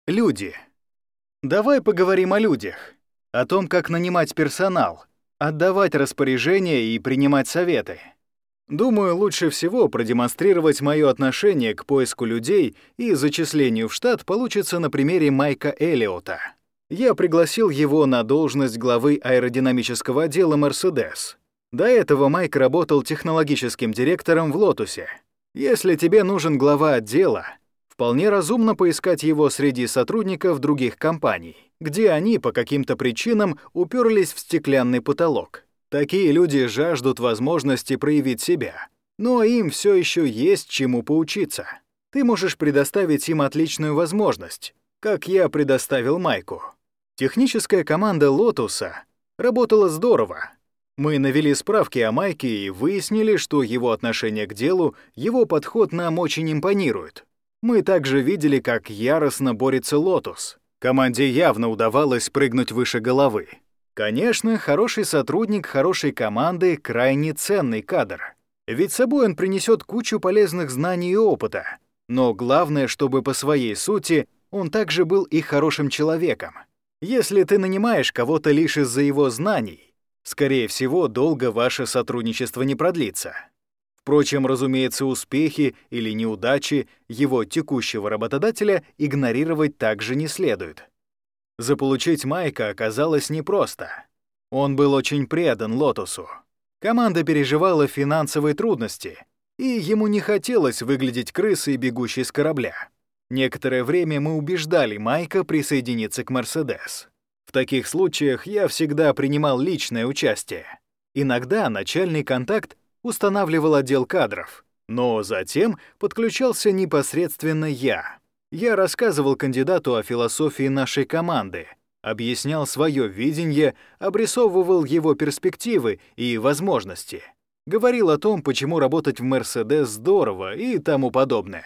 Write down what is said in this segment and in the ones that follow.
Люди. Давай поговорим о людях. О том, как нанимать персонал, отдавать распоряжения и принимать советы. Думаю, лучше всего продемонстрировать мое отношение к поиску людей и зачислению в штат получится на примере Майка Эллиота. Я пригласил его на должность главы аэродинамического отдела Mercedes. До этого Майк работал технологическим директором в Лотусе. Если тебе нужен глава отдела, вполне разумно поискать его среди сотрудников других компаний, где они по каким-то причинам уперлись в стеклянный потолок. Такие люди жаждут возможности проявить себя, но им все еще есть чему поучиться. Ты можешь предоставить им отличную возможность, как я предоставил Майку. Техническая команда Лотуса работала здорово. Мы навели справки о Майке и выяснили, что его отношение к делу, его подход нам очень импонирует. Мы также видели, как яростно борется Лотус. Команде явно удавалось прыгнуть выше головы. Конечно, хороший сотрудник хорошей команды — крайне ценный кадр. Ведь с собой он принесет кучу полезных знаний и опыта. Но главное, чтобы по своей сути он также был и хорошим человеком. Если ты нанимаешь кого-то лишь из-за его знаний, скорее всего, долго ваше сотрудничество не продлится. Впрочем, разумеется, успехи или неудачи его текущего работодателя игнорировать также не следует. Заполучить Майка оказалось непросто. Он был очень предан Лотусу. Команда переживала финансовые трудности, и ему не хотелось выглядеть крысой, бегущей с корабля. Некоторое время мы убеждали Майка присоединиться к Mercedes. В таких случаях я всегда принимал личное участие. Иногда начальный контакт устанавливал отдел кадров, но затем подключался непосредственно я. Я рассказывал кандидату о философии нашей команды, объяснял свое видение, обрисовывал его перспективы и возможности, говорил о том, почему работать в Mercedes здорово и тому подобное.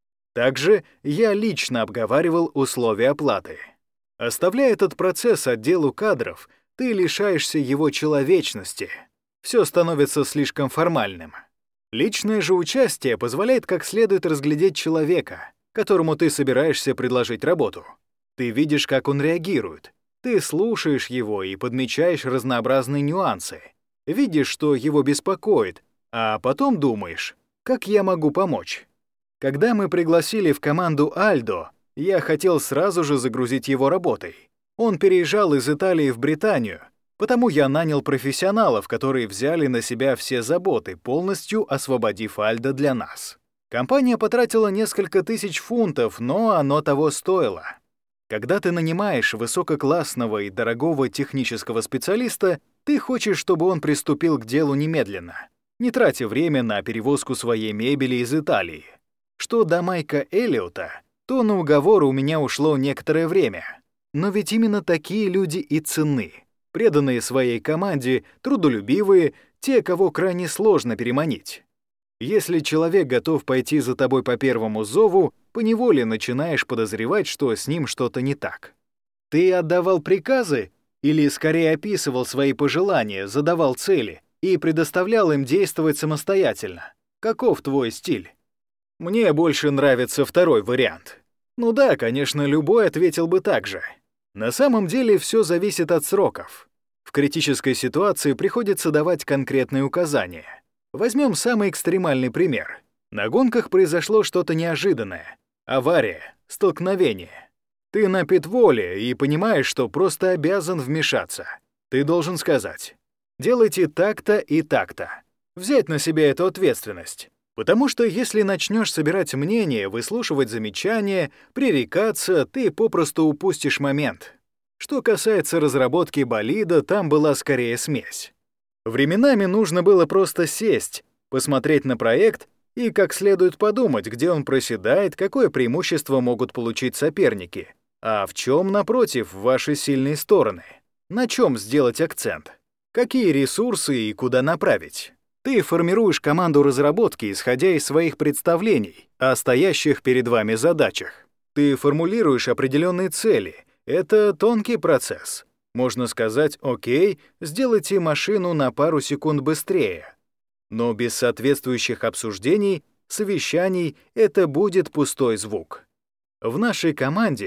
Также я лично обговаривал условия оплаты. Оставляя этот процесс отделу кадров, ты лишаешься его человечности. Все становится слишком формальным. Личное же участие позволяет как следует разглядеть человека, которому ты собираешься предложить работу. Ты видишь, как он реагирует. Ты слушаешь его и подмечаешь разнообразные нюансы. Видишь, что его беспокоит, а потом думаешь, как я могу помочь. Когда мы пригласили в команду Альдо, я хотел сразу же загрузить его работой. Он переезжал из Италии в Британию, потому я нанял профессионалов, которые взяли на себя все заботы, полностью освободив Альдо для нас. Компания потратила несколько тысяч фунтов, но оно того стоило. Когда ты нанимаешь высококлассного и дорогого технического специалиста, ты хочешь, чтобы он приступил к делу немедленно, не тратя время на перевозку своей мебели из Италии. Что до Майка Эллиота, то на уговоры у меня ушло некоторое время. Но ведь именно такие люди и ценны. Преданные своей команде, трудолюбивые, те, кого крайне сложно переманить. Если человек готов пойти за тобой по первому зову, поневоле начинаешь подозревать, что с ним что-то не так. Ты отдавал приказы или скорее описывал свои пожелания, задавал цели и предоставлял им действовать самостоятельно? Каков твой стиль? Мне больше нравится второй вариант. Ну да, конечно, любой ответил бы так же. На самом деле все зависит от сроков. В критической ситуации приходится давать конкретные указания. Возьмем самый экстремальный пример. На гонках произошло что-то неожиданное. Авария, столкновение. Ты на питволе и понимаешь, что просто обязан вмешаться. Ты должен сказать: делайте так-то и так-то. Взять на себя эту ответственность. Потому что если начнешь собирать мнения, выслушивать замечания, пререкаться, ты попросту упустишь момент. Что касается разработки болида, там была скорее смесь. Временами нужно было просто сесть, посмотреть на проект и как следует подумать, где он проседает, какое преимущество могут получить соперники, а в чем, напротив, ваши сильные стороны, на чем сделать акцент, какие ресурсы и куда направить. Ты формируешь команду разработки, исходя из своих представлений о стоящих перед вами задачах. Ты формулируешь определенные цели. Это тонкий процесс. Можно сказать: «Окей, сделайте машину на пару секунд быстрее». Но без соответствующих обсуждений, совещаний это будет пустой звук. В нашей команде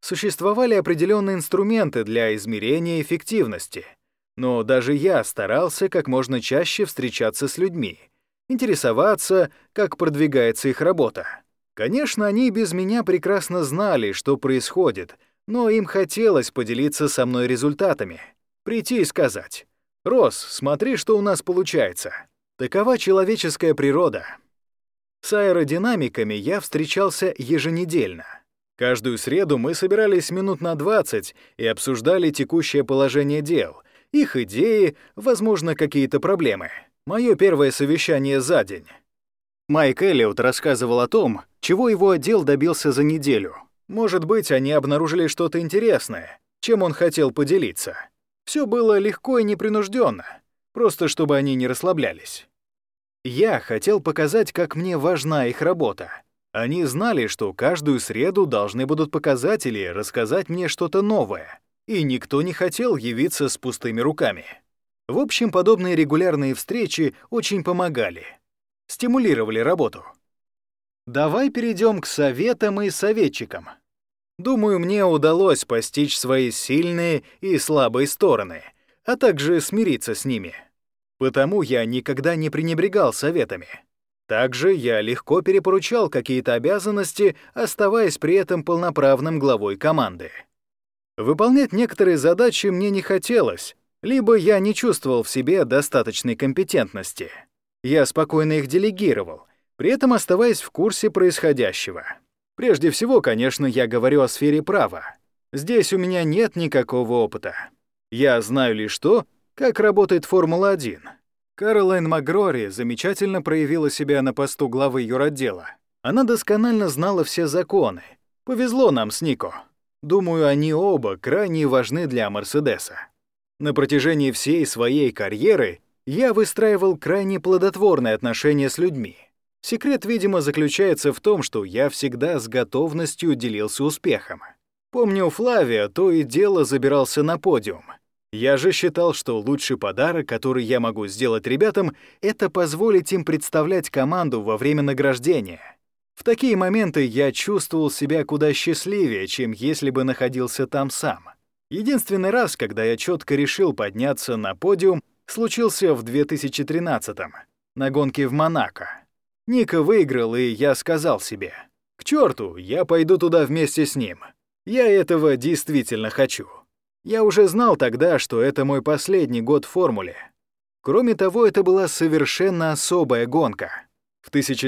Существовали определенные инструменты для измерения эффективности, но даже я старался как можно чаще встречаться с людьми, интересоваться, как продвигается их работа. Конечно, они без меня прекрасно знали, что происходит, но им хотелось поделиться со мной результатами, прийти и сказать: «Росс, смотри, что у нас получается». Такова человеческая природа. С аэродинамиками я встречался еженедельно. Каждую среду мы собирались минут на 20 и обсуждали текущее положение дел, их идеи, возможно, какие-то проблемы. Мое первое совещание за день. Майк Эллиот рассказывал о том, чего его отдел добился за неделю. Может быть, они обнаружили что-то интересное, чем он хотел поделиться. Все было легко и непринужденно, просто чтобы они не расслаблялись. Я хотел показать, как мне важна их работа. Они знали, что каждую среду должны будут показать или рассказать мне что-то новое, и никто не хотел явиться с пустыми руками. В общем, подобные регулярные встречи очень помогали, стимулировали работу. Давай перейдем к советам и советчикам. Думаю, мне удалось постичь свои сильные и слабые стороны, а также смириться с ними. Потому я никогда не пренебрегал советами. Также я легко перепоручал какие-то обязанности, оставаясь при этом полноправным главой команды. Выполнять некоторые задачи мне не хотелось, либо я не чувствовал в себе достаточной компетентности. Я спокойно их делегировал, при этом оставаясь в курсе происходящего. Прежде всего, конечно, я говорю о сфере права. Здесь у меня нет никакого опыта. Я знаю лишь то, как работает Формула-1. Кэролайн Макгрори замечательно проявила себя на посту главы юротдела. Она досконально знала все законы. Повезло нам с Нико. Думаю, они оба крайне важны для Мерседеса. На протяжении всей своей карьеры я выстраивал крайне плодотворные отношения с людьми. Секрет, видимо, заключается в том, что я всегда с готовностью делился успехом. Помню, Флавио то и дело забирался на подиум. Я же считал, что лучший подарок, который я могу сделать ребятам, это позволить им представлять команду во время награждения. В такие моменты я чувствовал себя куда счастливее, чем если бы находился там сам. Единственный раз, когда я четко решил подняться на подиум, случился в 2013-м, на гонке в Монако. Нико выиграл, и я сказал себе: «К черту, я пойду туда вместе с ним. Я этого действительно хочу». Я уже знал тогда, что это мой последний год в формуле. Кроме того, это была совершенно особая гонка. В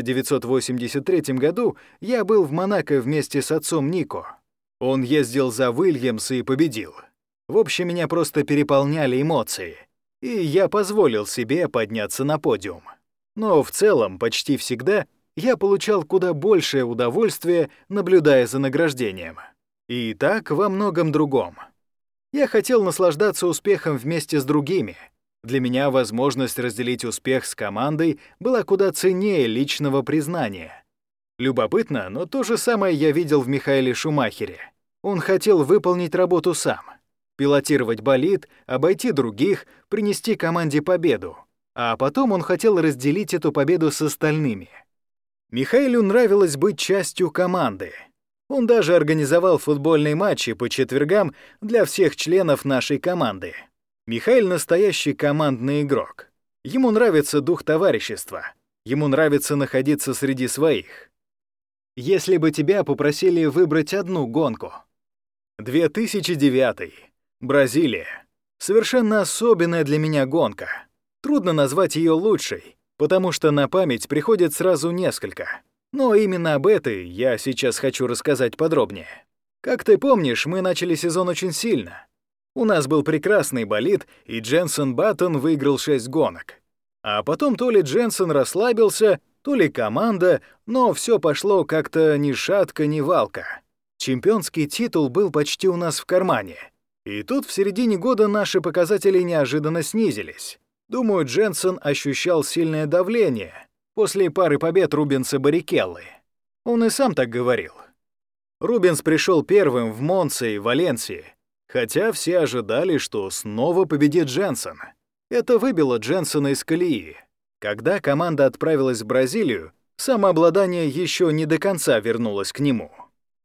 1983 году я был в Монако вместе с отцом Нико. Он ездил за Уильямс и победил. В общем, меня просто переполняли эмоции, и я позволил себе подняться на подиум. Но в целом, почти всегда я получал куда большее удовольствие, наблюдая за награждением. И так во многом другом. Я хотел наслаждаться успехом вместе с другими. Для меня возможность разделить успех с командой была куда ценнее личного признания. Любопытно, но то же самое я видел в Михаэле Шумахере. Он хотел выполнить работу сам. Пилотировать болид, обойти других, принести команде победу. А потом он хотел разделить эту победу с остальными. Михаэлю нравилось быть частью команды. Он даже организовал футбольные матчи по четвергам для всех членов нашей команды. Михаэль — настоящий командный игрок. Ему нравится дух товарищества. Ему нравится находиться среди своих. Если бы тебя попросили выбрать одну гонку. 2009. Бразилия. Совершенно особенная для меня гонка. Трудно назвать ее лучшей, потому что на память приходит сразу несколько. Но именно об этой я сейчас хочу рассказать подробнее. Как ты помнишь, мы начали сезон очень сильно. У нас был прекрасный болид, и Дженсен Баттон выиграл 6 гонок. А потом то ли Дженсен расслабился, то ли команда, но все пошло как-то ни шатко, ни валко. Чемпионский титул был почти у нас в кармане. И тут в середине года наши показатели неожиданно снизились. Думаю, Дженсен ощущал сильное давление после пары побед Рубенса Баррикеллы. Он и сам так говорил. Рубенс пришел первым в Монце и Валенсии, хотя все ожидали, что снова победит Дженсен. Это выбило Дженсена из колеи. Когда команда отправилась в Бразилию, самообладание еще не до конца вернулось к нему.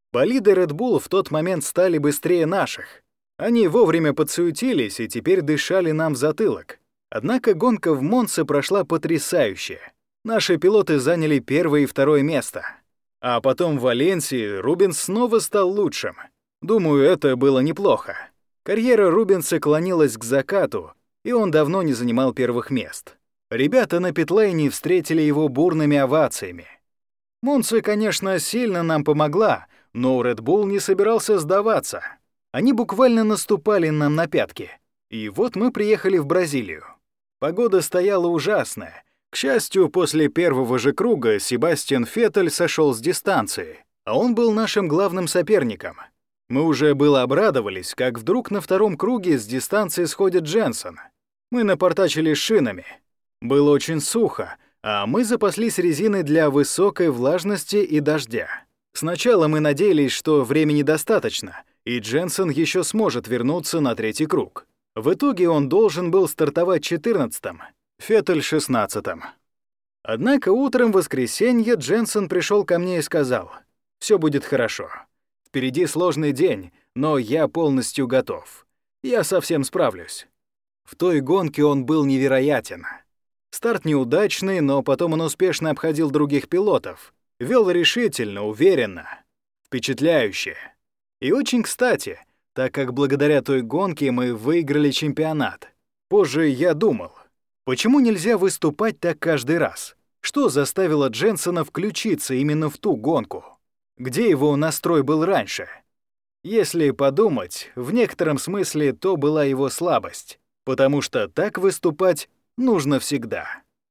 Болиды Red Bull в тот момент стали быстрее наших. Они вовремя подсуетились и теперь дышали нам в затылок. Однако гонка в Монце прошла потрясающе. Наши пилоты заняли первое и второе место. А потом в Валенсии Рубенс снова стал лучшим. Думаю, это было неплохо. Карьера Рубенса клонилась к закату, и он давно не занимал первых мест. Ребята на питлейне встретили его бурными овациями. Монца, конечно, сильно нам помогла, но Red Bull не собирался сдаваться. Они буквально наступали нам на пятки. И вот мы приехали в Бразилию. Погода стояла ужасная. К счастью, после первого же круга Себастьян Феттель сошел с дистанции, а он был нашим главным соперником. Мы уже было обрадовались, как вдруг на втором круге с дистанции сходит Дженсен. Мы напортачили шинами. Было очень сухо, а мы запаслись резиной для высокой влажности и дождя. Сначала мы надеялись, что времени достаточно, и Дженсен еще сможет вернуться на третий круг. В итоге он должен был стартовать 14-м, Феттель 16-м. Однако утром в воскресенье Дженсен пришел ко мне и сказал: «Все будет хорошо. Впереди сложный день, но я полностью готов. Я совсем справлюсь». В той гонке он был невероятен. Старт неудачный, но потом он успешно обходил других пилотов. Вел решительно, уверенно, впечатляюще. И очень кстати, так как благодаря той гонке мы выиграли чемпионат. Позже я думал, почему нельзя выступать так каждый раз? Что заставило Дженсена включиться именно в ту гонку? Где его настрой был раньше? Если подумать, в некотором смысле то была его слабость, потому что так выступать нужно всегда.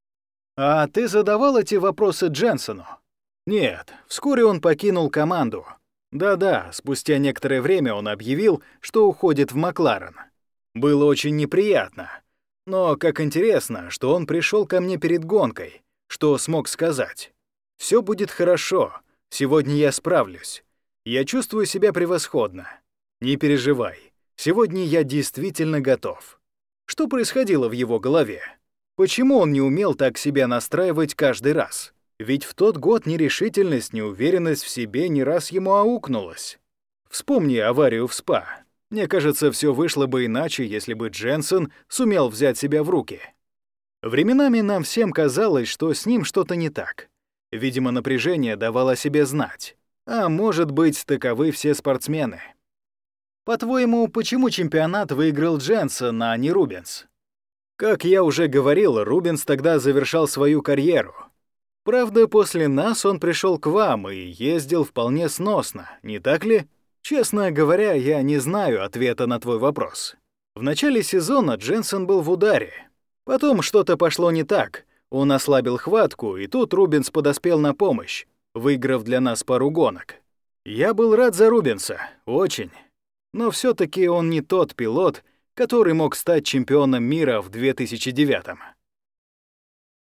А ты задавал эти вопросы Дженсену? Нет, вскоре он покинул команду. Да-да, спустя некоторое время он объявил, что уходит в Макларен. Было очень неприятно. Но как интересно, что он пришел ко мне перед гонкой, что смог сказать: «Все будет хорошо, сегодня я справлюсь. Я чувствую себя превосходно. Не переживай, сегодня я действительно готов». Что происходило в его голове? Почему он не умел так себя настраивать каждый раз? Ведь в тот год нерешительность, неуверенность в себе не раз ему аукнулась. Вспомни аварию в СПА. Мне кажется, все вышло бы иначе, если бы Дженсен сумел взять себя в руки. Временами нам всем казалось, что с ним что-то не так. Видимо, напряжение давало о себе знать. А может быть, таковы все спортсмены. По-твоему, почему чемпионат выиграл Дженсен, а не Рубенс? Как я уже говорил, Рубенс тогда завершал свою карьеру. Правда, после нас он пришел к вам и ездил вполне сносно, не так ли? Честно говоря, я не знаю ответа на твой вопрос. В начале сезона Дженсен был в ударе. Потом что-то пошло не так. Он ослабил хватку, и тут Рубенс подоспел на помощь, выиграв для нас пару гонок. Я был рад за Рубенса, очень. Но все-таки он не тот пилот, который мог стать чемпионом мира в 2009-м.